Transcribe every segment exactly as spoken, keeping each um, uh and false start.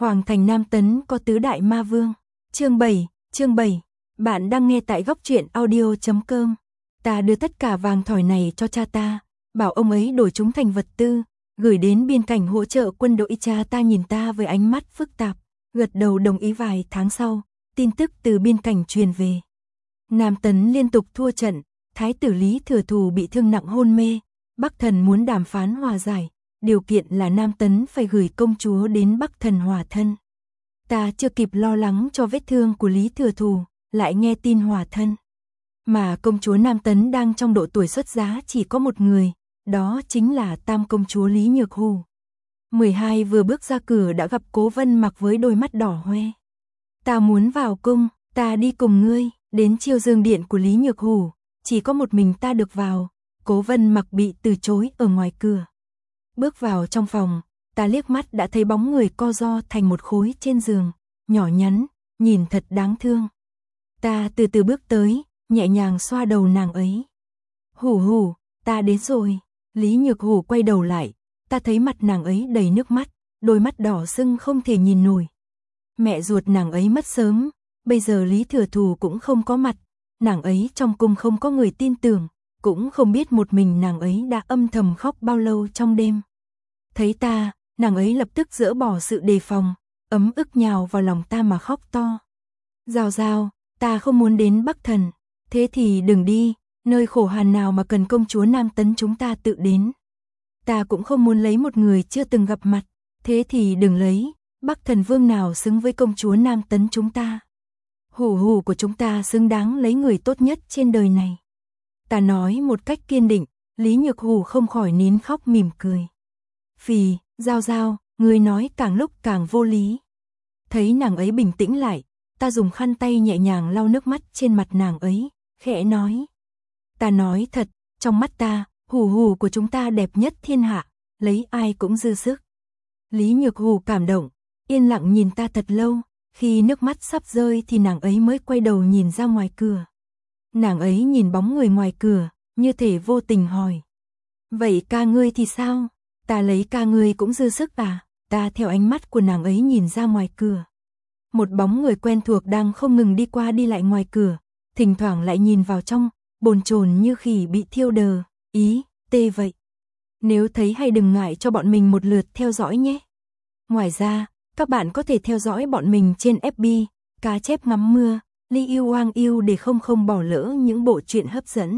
Hoàng thành Nam Tấn có tứ đại ma vương. Chương bảy, chương bảy. Bạn đang nghe tại góc truyện audio chấm com. Ta đưa tất cả vàng thỏi này cho cha ta, bảo ông ấy đổi chúng thành vật tư, gửi đến biên cảnh hỗ trợ quân đội. Cha ta nhìn ta với ánh mắt phức tạp, gật đầu đồng ý. Vài tháng sau, tin tức từ biên cảnh truyền về. Nam Tấn liên tục thua trận, Thái tử Lý Thừa Thù bị thương nặng hôn mê, Bắc Thần muốn đàm phán hòa giải, điều kiện là Nam Tấn phải gửi công chúa đến Bắc Thần hòa thân. Ta chưa kịp lo lắng cho vết thương của Lý Thừa Thù, lại nghe tin hòa thân. Mà công chúa Nam Tấn đang trong độ tuổi xuất giá chỉ có một người, đó chính là tam công chúa Lý Nhược Hù. mười hai vừa bước ra cửa đã gặp Cố Vân Mặc với đôi mắt đỏ hoe. Ta muốn vào cung, ta đi cùng ngươi. Đến chiêu dương điện của Lý Nhược Hù, chỉ có một mình ta được vào. Cố Vân Mặc bị từ chối ở ngoài cửa. Bước vào trong phòng, ta liếc mắt đã thấy bóng người co ro thành một khối trên giường, nhỏ nhắn, nhìn thật đáng thương. Ta từ từ bước tới, nhẹ nhàng xoa đầu nàng ấy. Hù hù, ta đến rồi. Lý Nhược Hù quay đầu lại, ta thấy mặt nàng ấy đầy nước mắt, đôi mắt đỏ sưng không thể nhìn nổi. Mẹ ruột nàng ấy mất sớm, bây giờ Lý Thừa Thù cũng không có mặt, nàng ấy trong cung không có người tin tưởng, cũng không biết một mình nàng ấy đã âm thầm khóc bao lâu trong đêm. Thấy ta, nàng ấy lập tức dỡ bỏ sự đề phòng, ấm ức nhào vào lòng ta mà khóc to. Giao Giao, ta không muốn đến Bắc Thần, thế thì đừng đi, nơi khổ hàn nào mà cần công chúa Nam Tấn chúng ta tự đến. Ta cũng không muốn lấy một người chưa từng gặp mặt, thế thì đừng lấy, Bắc Thần vương nào xứng với công chúa Nam Tấn chúng ta. Hù hù của chúng ta xứng đáng lấy người tốt nhất trên đời này. Ta nói một cách kiên định, Lý Nhược Hù không khỏi nín khóc mỉm cười. Phì, Giao Giao, người nói càng lúc càng vô lý. Thấy nàng ấy bình tĩnh lại, ta dùng khăn tay nhẹ nhàng lau nước mắt trên mặt nàng ấy, khẽ nói. Ta nói thật, trong mắt ta, hù hù của chúng ta đẹp nhất thiên hạ, lấy ai cũng dư sức. Lý Nhược Hù cảm động, yên lặng nhìn ta thật lâu, khi nước mắt sắp rơi thì nàng ấy mới quay đầu nhìn ra ngoài cửa. Nàng ấy nhìn bóng người ngoài cửa, như thể vô tình hỏi. Vậy ca ngươi thì sao? Ta lấy ca ngươi cũng dư sức à? Ta theo ánh mắt của nàng ấy nhìn ra ngoài cửa. Một bóng người quen thuộc đang không ngừng đi qua đi lại ngoài cửa, thỉnh thoảng lại nhìn vào trong, bồn chồn như khỉ bị thiêu đờ. Ý, tê vậy. Nếu thấy hay đừng ngại cho bọn mình một lượt theo dõi nhé. Ngoài ra, các bạn có thể theo dõi bọn mình trên ép bê, Cá Chép Ngắm Mưa, Li Yêu Oang Yêu để không không bỏ lỡ những bộ truyện hấp dẫn.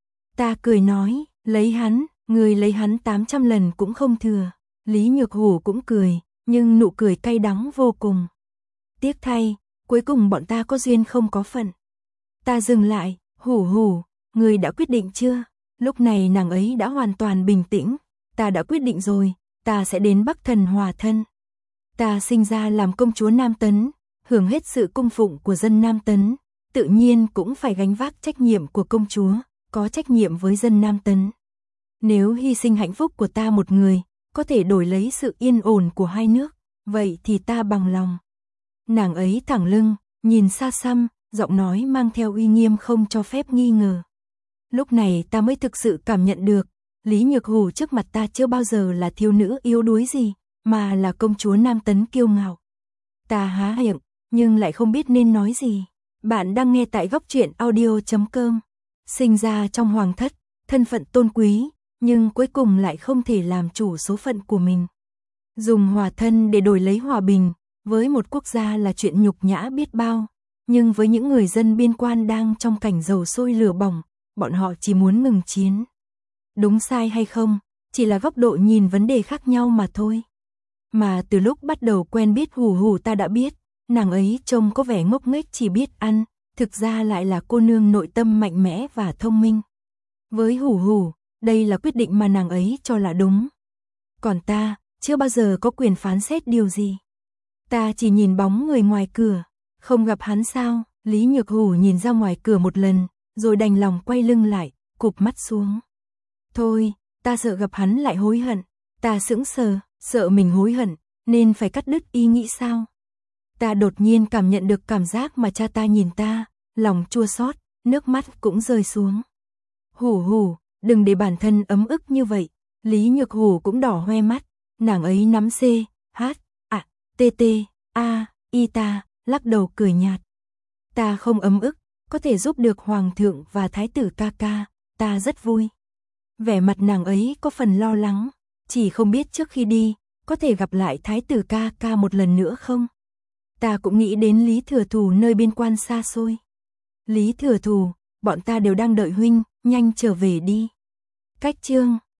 Ta cười nói, lấy hắn, người lấy hắn tám trăm lần cũng không thừa. Lý Nhược Hù cũng cười, nhưng nụ cười cay đắng vô cùng. Tiếc thay, cuối cùng bọn ta có duyên không có phận. Ta dừng lại, hù hù, người đã quyết định chưa? Lúc này nàng ấy đã hoàn toàn bình tĩnh. Ta đã quyết định rồi, ta sẽ đến Bắc Thần hòa thân. Ta sinh ra làm công chúa Nam Tấn, hưởng hết sự cung phụng của dân Nam Tấn, tự nhiên cũng phải gánh vác trách nhiệm của công chúa, có trách nhiệm với dân Nam Tấn. Nếu hy sinh hạnh phúc của ta một người, có thể đổi lấy sự yên ổn của hai nước, vậy thì ta bằng lòng. Nàng ấy thẳng lưng, nhìn xa xăm, giọng nói mang theo uy nghiêm không cho phép nghi ngờ. Lúc này ta mới thực sự cảm nhận được, Lý Nhược Hù trước mặt ta chưa bao giờ là thiếu nữ yếu đuối gì, mà là công chúa Nam Tấn kiêu ngạo. Ta há miệng, nhưng lại không biết nên nói gì. Bạn đang nghe tại góc truyện audio chấm com. Sinh ra trong hoàng thất, thân phận tôn quý, nhưng cuối cùng lại không thể làm chủ số phận của mình. Dùng hòa thân để đổi lấy hòa bình, với một quốc gia là chuyện nhục nhã biết bao, nhưng với những người dân biên quan đang trong cảnh dầu sôi lửa bỏng, bọn họ chỉ muốn ngừng chiến. Đúng sai hay không, chỉ là góc độ nhìn vấn đề khác nhau mà thôi. Mà từ lúc bắt đầu quen biết Hù Hù ta đã biết, nàng ấy trông có vẻ ngốc nghếch chỉ biết ăn, thực ra lại là cô nương nội tâm mạnh mẽ và thông minh. Với Hù Hù, đây là quyết định mà nàng ấy cho là đúng. Còn ta, chưa bao giờ có quyền phán xét điều gì. Ta chỉ nhìn bóng người ngoài cửa, không gặp hắn sao? Lý Nhược Hù nhìn ra ngoài cửa một lần, rồi đành lòng quay lưng lại, cụp mắt xuống. Thôi, ta sợ gặp hắn lại hối hận. Ta sững sờ, sợ mình hối hận, nên phải cắt đứt ý nghĩ sao? Ta đột nhiên cảm nhận được cảm giác mà cha ta nhìn ta, lòng chua xót, nước mắt cũng rơi xuống. Hù hù, đừng để bản thân ấm ức như vậy. Lý Nhược Hù cũng đỏ hoe mắt, nàng ấy nắm C, H, à, T T, A, y ta, lắc đầu cười nhạt. Ta không ấm ức, có thể giúp được hoàng thượng và thái tử ca ca, ta rất vui. Vẻ mặt nàng ấy có phần lo lắng, chỉ không biết trước khi đi, có thể gặp lại thái tử ca ca một lần nữa không? Ta cũng nghĩ đến Lý Thừa Thù nơi biên quan xa xôi. Lý Thừa Thù, bọn ta đều đang đợi huynh, nhanh trở về đi. Cách chương